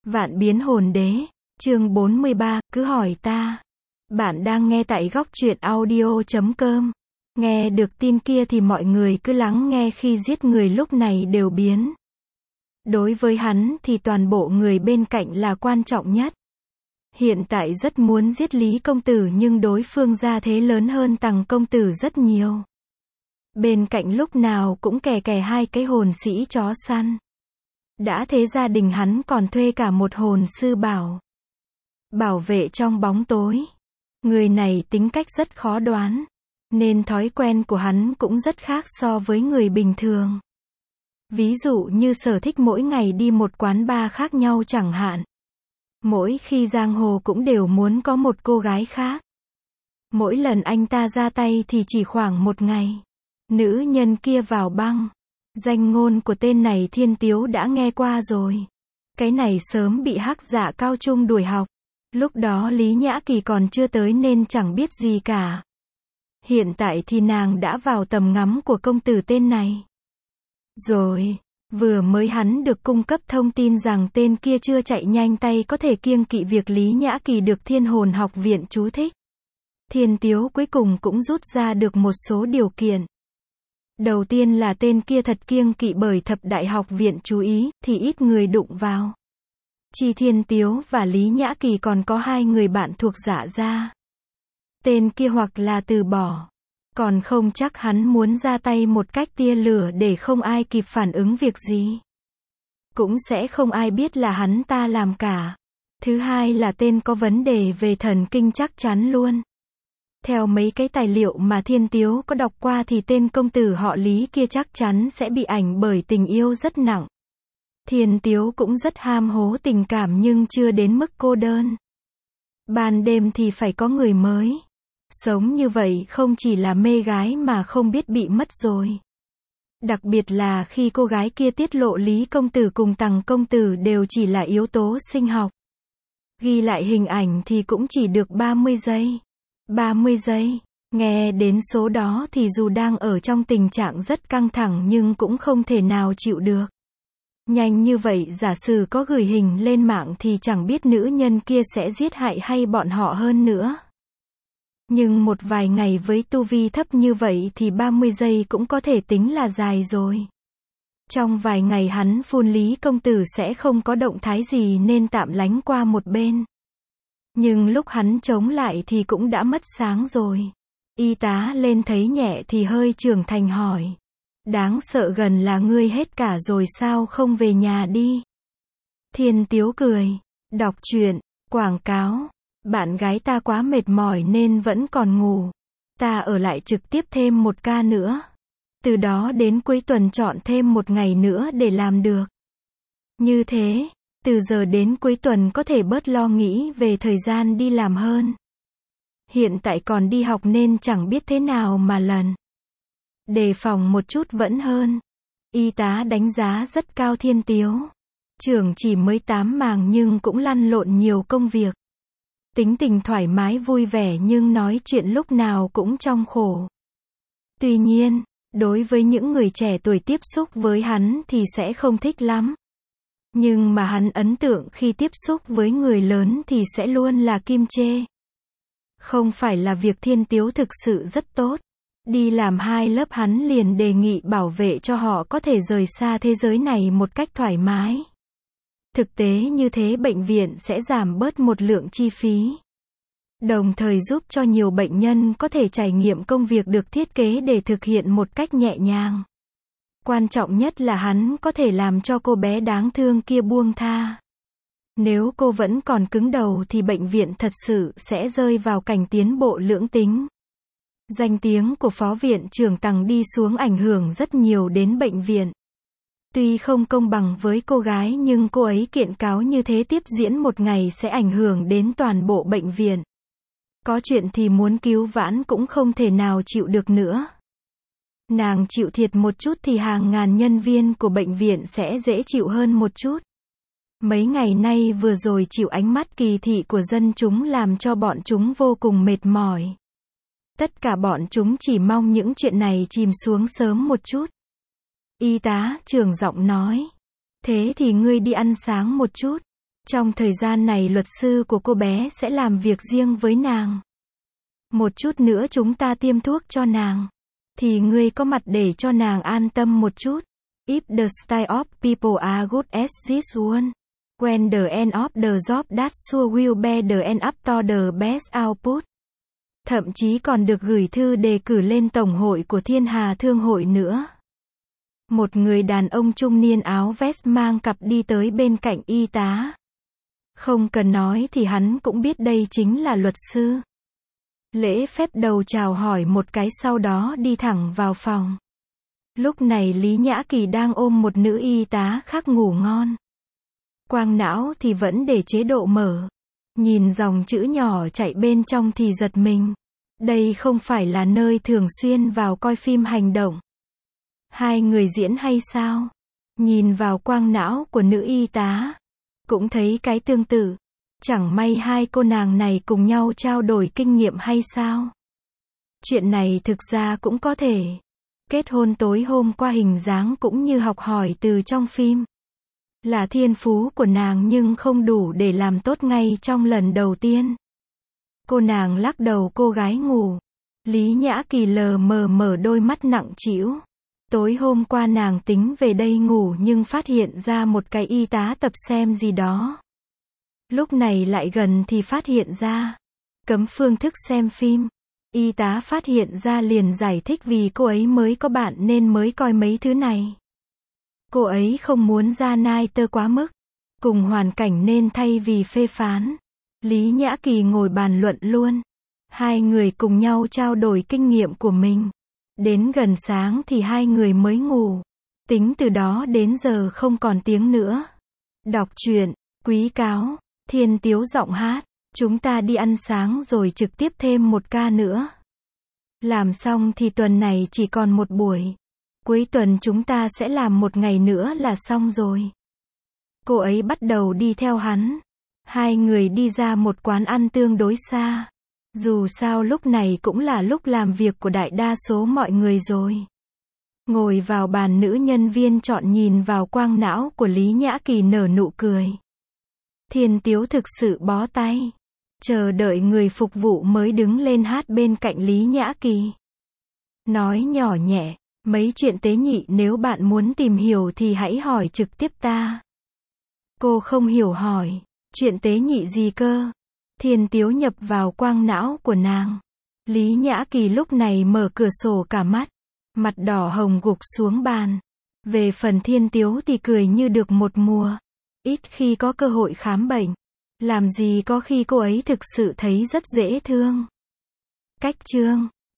Vạn biến hồn đế, chương 43, cứ hỏi ta. Bạn đang nghe tại góc truyện audio.com. Nghe được tin kia thì mọi người cứ lắng nghe, khi giết người lúc này đều biến. Đối với hắn thì toàn bộ người bên cạnh là quan trọng nhất. Hiện tại rất muốn giết Lý công tử, nhưng đối phương gia thế lớn hơn Tằng công tử rất nhiều. Bên cạnh lúc nào cũng kè kè hai cái hồn sĩ chó săn. Đã thế gia đình hắn còn thuê cả một hồn sư bảo vệ trong bóng tối. Người này tính cách rất khó đoán, nên thói quen của hắn cũng rất khác so với người bình thường. Ví dụ như sở thích mỗi ngày đi một quán bar khác nhau chẳng hạn. Mỗi khi giang hồ cũng đều muốn có một cô gái khác. Mỗi lần anh ta ra tay thì chỉ khoảng một ngày, nữ nhân kia vào băng. Danh ngôn của tên này Thiên Tiếu đã nghe qua rồi. Cái này sớm bị Hắc Dạ Cao Trung đuổi học. Lúc đó Lý Nhã Kỳ còn chưa tới nên chẳng biết gì cả. Hiện tại thì nàng đã vào tầm ngắm của công tử tên này. Rồi, vừa mới hắn được cung cấp thông tin rằng tên kia chưa chạy nhanh tay có thể kiêng kỵ việc Lý Nhã Kỳ được Thiên Hồn học viện chú thích. Thiên Tiếu cuối cùng cũng rút ra được một số điều kiện. Đầu tiên là tên kia thật kiêng kỵ bởi Thập Đại học viện chú ý, thì ít người đụng vào. Chi Thiên Tiếu và Lý Nhã Kỳ còn có hai người bạn thuộc Dạ gia. Tên kia hoặc là từ bỏ, còn không chắc hắn muốn ra tay một cách tia lửa để không ai kịp phản ứng việc gì. Cũng sẽ không ai biết là hắn ta làm cả. Thứ hai là tên có vấn đề về thần kinh chắc chắn luôn. Theo mấy cái tài liệu mà Thiên Tiếu có đọc qua thì tên công tử họ Lý kia chắc chắn sẽ bị ảnh bởi tình yêu rất nặng. Thiên Tiếu cũng rất ham hố tình cảm nhưng chưa đến mức cô đơn. Ban đêm thì phải có người mới. Sống như vậy không chỉ là mê gái mà không biết bị mất rồi. Đặc biệt là khi cô gái kia tiết lộ Lý công tử cùng Tằng công tử đều chỉ là yếu tố sinh học. Ghi lại hình ảnh thì cũng chỉ được 30 giây. 30 giây. Nghe đến số đó thì dù đang ở trong tình trạng rất căng thẳng nhưng cũng không thể nào chịu được. Nhanh như vậy, giả sử có gửi hình lên mạng thì chẳng biết nữ nhân kia sẽ giết hại hay bọn họ hơn nữa. Nhưng một vài ngày với tu vi thấp như vậy thì 30 giây cũng có thể tính là dài rồi. Trong vài ngày hắn phun Lý công tử sẽ không có động thái gì nên tạm lánh qua một bên. Nhưng lúc hắn chống lại thì cũng đã mất sáng rồi. Y tá lên thấy nhẹ thì hơi trưởng thành hỏi. Đáng sợ gần là ngươi hết cả rồi sao không về nhà đi? Thiên Tiếu cười. Đọc truyện, quảng cáo. Bạn gái ta quá mệt mỏi nên vẫn còn ngủ. Ta ở lại trực tiếp thêm một ca nữa. Từ đó đến cuối tuần chọn thêm một ngày nữa để làm được. Như thế, từ giờ đến cuối tuần có thể bớt lo nghĩ về thời gian đi làm hơn. Hiện tại còn đi học nên chẳng biết thế nào mà lần. Đề phòng một chút vẫn hơn. Y tá đánh giá rất cao Thiên Tiếu. Trưởng chỉ mới 8 màng nhưng cũng lăn lộn nhiều công việc. Tính tình thoải mái vui vẻ nhưng nói chuyện lúc nào cũng trong khổ. Tuy nhiên, đối với những người trẻ tuổi tiếp xúc với hắn thì sẽ không thích lắm. Nhưng mà hắn ấn tượng khi tiếp xúc với người lớn thì sẽ luôn là kim chê. Không phải là việc Thiên Tiếu thực sự rất tốt. Đi làm 2 lớp hắn liền đề nghị bảo vệ cho họ có thể rời xa thế giới này một cách thoải mái. Thực tế như thế bệnh viện sẽ giảm bớt một lượng chi phí. Đồng thời giúp cho nhiều bệnh nhân có thể trải nghiệm công việc được thiết kế để thực hiện một cách nhẹ nhàng. Quan trọng nhất là hắn có thể làm cho cô bé đáng thương kia buông tha. Nếu cô vẫn còn cứng đầu thì bệnh viện thật sự sẽ rơi vào cảnh tiến bộ lưỡng tính. Danh tiếng của phó viện trưởng Tằng đi xuống ảnh hưởng rất nhiều đến bệnh viện. Tuy không công bằng với cô gái nhưng cô ấy kiện cáo như thế tiếp diễn một ngày sẽ ảnh hưởng đến toàn bộ bệnh viện. Có chuyện thì muốn cứu vãn cũng không thể nào chịu được nữa. Nàng chịu thiệt một chút thì hàng ngàn nhân viên của bệnh viện sẽ dễ chịu hơn một chút. Mấy ngày nay vừa rồi chịu ánh mắt kỳ thị của dân chúng làm cho bọn chúng vô cùng mệt mỏi. Tất cả bọn chúng chỉ mong những chuyện này chìm xuống sớm một chút. Y tá trưởng giọng nói. Thế thì ngươi đi ăn sáng một chút. Trong thời gian này luật sư của cô bé sẽ làm việc riêng với nàng. Một chút nữa chúng ta tiêm thuốc cho nàng. Thì ngươi có mặt để cho nàng an tâm một chút. If the style of people are good as this one, when the end of the job that sure will be the end up to the best output. Thậm chí còn được gửi thư đề cử lên Tổng hội của Thiên Hà Thương hội nữa. Một người đàn ông trung niên áo vest mang cặp đi tới bên cạnh y tá. Không cần nói thì hắn cũng biết đây chính là luật sư. Lễ phép đầu chào hỏi một cái sau đó đi thẳng vào phòng. Lúc này Lý Nhã Kỳ đang ôm một nữ y tá khác ngủ ngon. Quang não thì vẫn để chế độ mở. Nhìn dòng chữ nhỏ chạy bên trong thì giật mình. Đây không phải là nơi thường xuyên vào coi phim hành động. Hai người diễn hay sao? Nhìn vào quang não của nữ y tá. Cũng thấy cái tương tự. Chẳng may hai cô nàng này cùng nhau trao đổi kinh nghiệm hay sao? Chuyện này thực ra cũng có thể. Kết hôn tối hôm qua hình dáng cũng như học hỏi từ trong phim. Là thiên phú của nàng nhưng không đủ để làm tốt ngay trong lần đầu tiên. Cô nàng lắc đầu cô gái ngủ. Lý Nhã Kỳ lờ mờ mở đôi mắt nặng trĩu. Tối hôm qua nàng tính về đây ngủ nhưng phát hiện ra một cái y tá tập xem gì đó. Lúc này lại gần thì phát hiện ra. Cấm phương thức xem phim. Y tá phát hiện ra liền giải thích vì cô ấy mới có bạn nên mới coi mấy thứ này. Cô ấy không muốn ra nai tơ quá mức. Cùng hoàn cảnh nên thay vì phê phán. Lý Nhã Kỳ ngồi bàn luận luôn. Hai người cùng nhau trao đổi kinh nghiệm của mình. Đến gần sáng thì hai người mới ngủ. Tính từ đó đến giờ không còn tiếng nữa. Đọc truyện, Quý Cáo, Thiên Tiếu giọng hát. Chúng ta đi ăn sáng rồi trực tiếp thêm một ca nữa. Làm xong thì tuần này chỉ còn một buổi. Cuối tuần chúng ta sẽ làm một ngày nữa là xong rồi. Cô ấy bắt đầu đi theo hắn. Hai người đi ra một quán ăn tương đối xa. Dù sao lúc này cũng là lúc làm việc của đại đa số mọi người rồi. Ngồi vào bàn nữ nhân viên chọn nhìn vào quang não của Lý Nhã Kỳ nở nụ cười. Thiên Tiếu thực sự bó tay. Chờ đợi người phục vụ mới đứng lên hát bên cạnh Lý Nhã Kỳ. Nói nhỏ nhẹ, mấy chuyện tế nhị nếu bạn muốn tìm hiểu thì hãy hỏi trực tiếp ta. Cô không hiểu hỏi, chuyện tế nhị gì cơ? Thiên Tiếu nhập vào quang não của nàng. Lý Nhã Kỳ lúc này mở cửa sổ cả mắt. Mặt đỏ hồng gục xuống bàn. Về phần Thiên Tiếu thì cười như được một mùa. Ít khi có cơ hội khám bệnh. Làm gì có khi cô ấy thực sự thấy rất dễ thương. Cách chương